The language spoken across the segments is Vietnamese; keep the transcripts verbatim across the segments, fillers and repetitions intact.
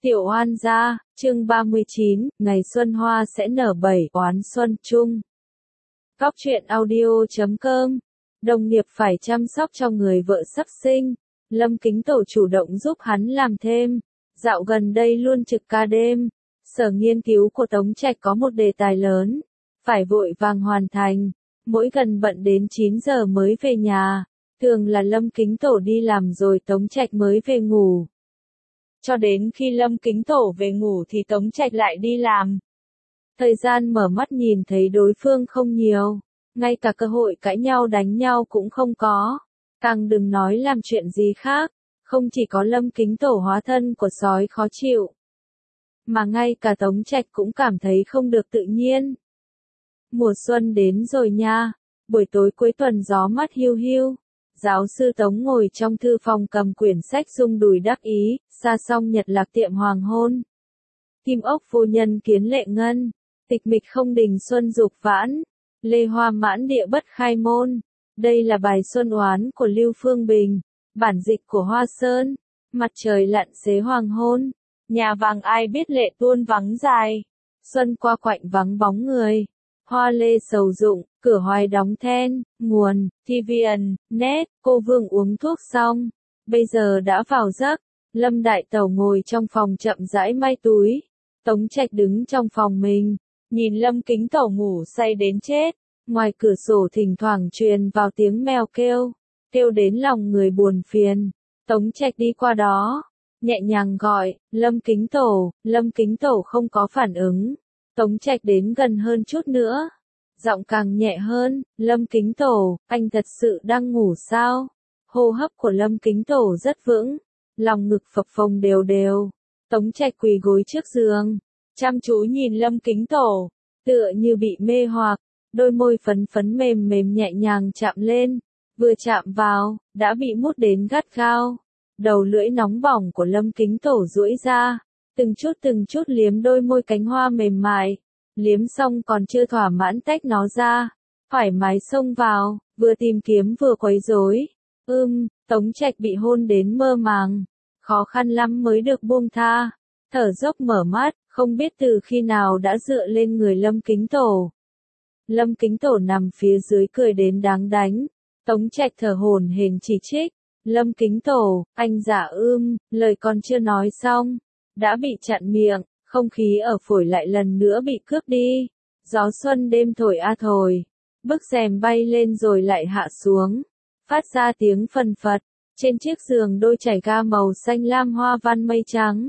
Tiểu Oan gia, chương ba mươi chín, ngày xuân hoa sẽ nở bảy, oán xuân chung. Góc truyện audio chấm com. Đồng nghiệp phải chăm sóc cho người vợ sắp sinh. Lâm Kính Tổ chủ động giúp hắn làm thêm. Dạo gần đây luôn trực ca đêm. Sở nghiên cứu của Tống Trạch có một đề tài lớn. Phải vội vàng hoàn thành. Mỗi gần bận đến chín giờ mới về nhà. Thường là Lâm Kính Tổ đi làm rồi Tống Trạch mới về ngủ. Cho đến khi Lâm Kính Tổ về ngủ thì Tống Trạch lại đi làm. Thời gian mở mắt nhìn thấy đối phương không nhiều, ngay cả cơ hội cãi nhau đánh nhau cũng không có, càng đừng nói làm chuyện gì khác, không chỉ có Lâm Kính Tổ hóa thân của sói khó chịu, mà ngay cả Tống Trạch cũng cảm thấy không được tự nhiên. Mùa xuân đến rồi nha, buổi tối cuối tuần gió mát hiu hiu. Giáo sư Tống ngồi trong thư phòng cầm quyển sách rung đùi đắc ý, xa xong nhật lạc tiệm hoàng hôn. Kim ốc vô nhân kiến lệ ngân, tịch mịch không đình xuân dục vãn, lê hoa mãn địa bất khai môn. Đây là bài xuân oán của Lưu Phương Bình, bản dịch của Hoa Sơn. Mặt trời lặn xế hoàng hôn, nhà vàng ai biết lệ tuôn vắng dài. Xuân qua quạnh vắng bóng người. Hoa lê sầu rụng, cửa hoài đóng then, nguồn, ti vi ẩn, net, cô Vương uống thuốc xong. Bây giờ đã vào giấc, Lâm Đại Tẩu ngồi trong phòng chậm rãi may túi. Tống Trạch đứng trong phòng mình, nhìn Lâm Kính Tẩu ngủ say đến chết. Ngoài cửa sổ thỉnh thoảng truyền vào tiếng mèo kêu, kêu đến lòng người buồn phiền. Tống Trạch đi qua đó, nhẹ nhàng gọi, Lâm Kính Tổ, Lâm Kính Tổ không có phản ứng. Tống Trạch đến gần hơn chút nữa, giọng càng nhẹ hơn, Lâm Kính Tổ, anh thật sự đang ngủ sao? Hô hấp của Lâm Kính Tổ rất vững, lòng ngực phập phồng đều đều. Tống Trạch quỳ gối trước giường, chăm chú nhìn Lâm Kính Tổ, tựa như bị mê hoặc, đôi môi phấn phấn mềm mềm nhẹ nhàng chạm lên, vừa chạm vào, đã bị mút đến gắt gao. Đầu lưỡi nóng bỏng của Lâm Kính Tổ duỗi ra, từng chút từng chút liếm đôi môi cánh hoa mềm mại, liếm xong còn chưa thỏa mãn tách nó ra, thoải mái xông vào, vừa tìm kiếm vừa quấy rối. Ưm, Tống Trạch bị hôn đến mơ màng, khó khăn lắm mới được buông tha, thở dốc mở mắt, không biết từ khi nào đã dựa lên người Lâm Kính Tổ. Lâm Kính Tổ nằm phía dưới cười đến đáng đánh, Tống Trạch thở hổn hển chỉ trích, Lâm Kính Tổ, anh giả ưm, lời còn chưa nói xong, đã bị chặn miệng, không khí ở phổi lại lần nữa bị cướp đi. Gió xuân đêm thổi a thổi, bức rèm bay lên rồi lại hạ xuống, phát ra tiếng phần phật. Trên chiếc giường đôi chảy ga màu xanh lam hoa văn mây trắng.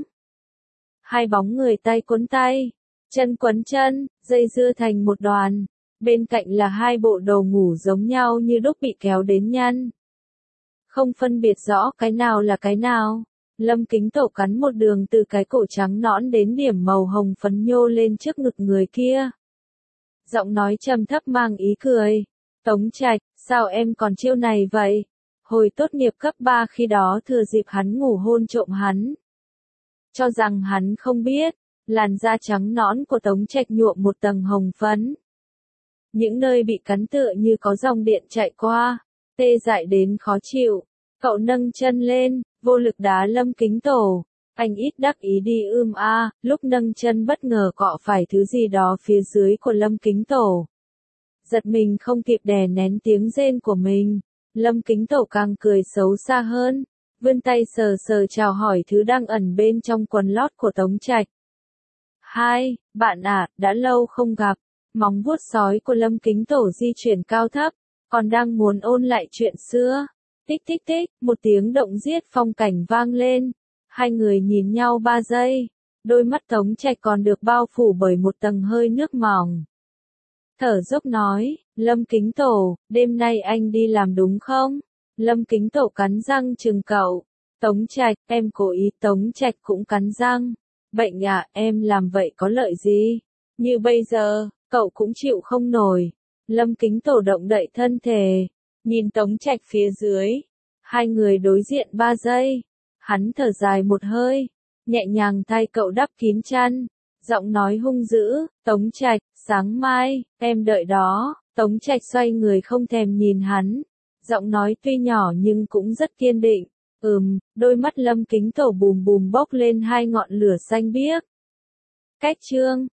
Hai bóng người tay cuốn tay, chân quấn chân, dây dưa thành một đoàn. Bên cạnh là hai bộ đồ ngủ giống nhau như đúc bị kéo đến nhăn. Không phân biệt rõ cái nào là cái nào. Lâm Kính Tổ cắn một đường từ cái cổ trắng nõn đến điểm màu hồng phấn nhô lên trước ngực người kia. Giọng nói trầm thấp mang ý cười. Tống Trạch, sao em còn chiêu này vậy? Hồi tốt nghiệp cấp ba khi đó thừa dịp hắn ngủ hôn trộm hắn. Cho rằng hắn không biết, làn da trắng nõn của Tống Trạch nhuộm một tầng hồng phấn. Những nơi bị cắn tựa như có dòng điện chạy qua, tê dại đến khó chịu. Cậu nâng chân lên, vô lực đá Lâm Kính Tổ. Anh ít đắc ý đi ưm a, lúc nâng chân bất ngờ cọ phải thứ gì đó phía dưới của Lâm Kính Tổ. Giật mình không kịp đè nén tiếng rên của mình. Lâm Kính Tổ càng cười xấu xa hơn, vươn tay sờ sờ chào hỏi thứ đang ẩn bên trong quần lót của Tống Trạch. Hai, bạn à, đã lâu không gặp. Móng vuốt sói của Lâm Kính Tổ di chuyển cao thấp, còn đang muốn ôn lại chuyện xưa. Tích tích tích, một tiếng động giết phong cảnh vang lên. Hai người nhìn nhau ba giây, đôi mắt Tống Trạch còn được bao phủ bởi một tầng hơi nước mỏng. Thở dốc nói, Lâm Kính Tổ, đêm nay anh đi làm đúng không? Lâm Kính Tổ cắn răng chừng cậu. Tống Trạch, em cố ý. Tống Trạch cũng cắn răng. Bệnh à, em làm vậy có lợi gì? Như bây giờ, cậu cũng chịu không nổi. Lâm Kính Tổ động đậy thân thể, nhìn Tống Trạch phía dưới. Hai người đối diện ba giây. Hắn thở dài một hơi, nhẹ nhàng thay cậu đắp kín chăn. Giọng nói hung dữ, Tống Trạch, sáng mai, em đợi đó. Tống Trạch xoay người không thèm nhìn hắn. Giọng nói tuy nhỏ nhưng cũng rất kiên định. Ừm, đôi mắt Lâm Kính Tẩu bùm bùm bốc lên hai ngọn lửa xanh biếc. Cách chương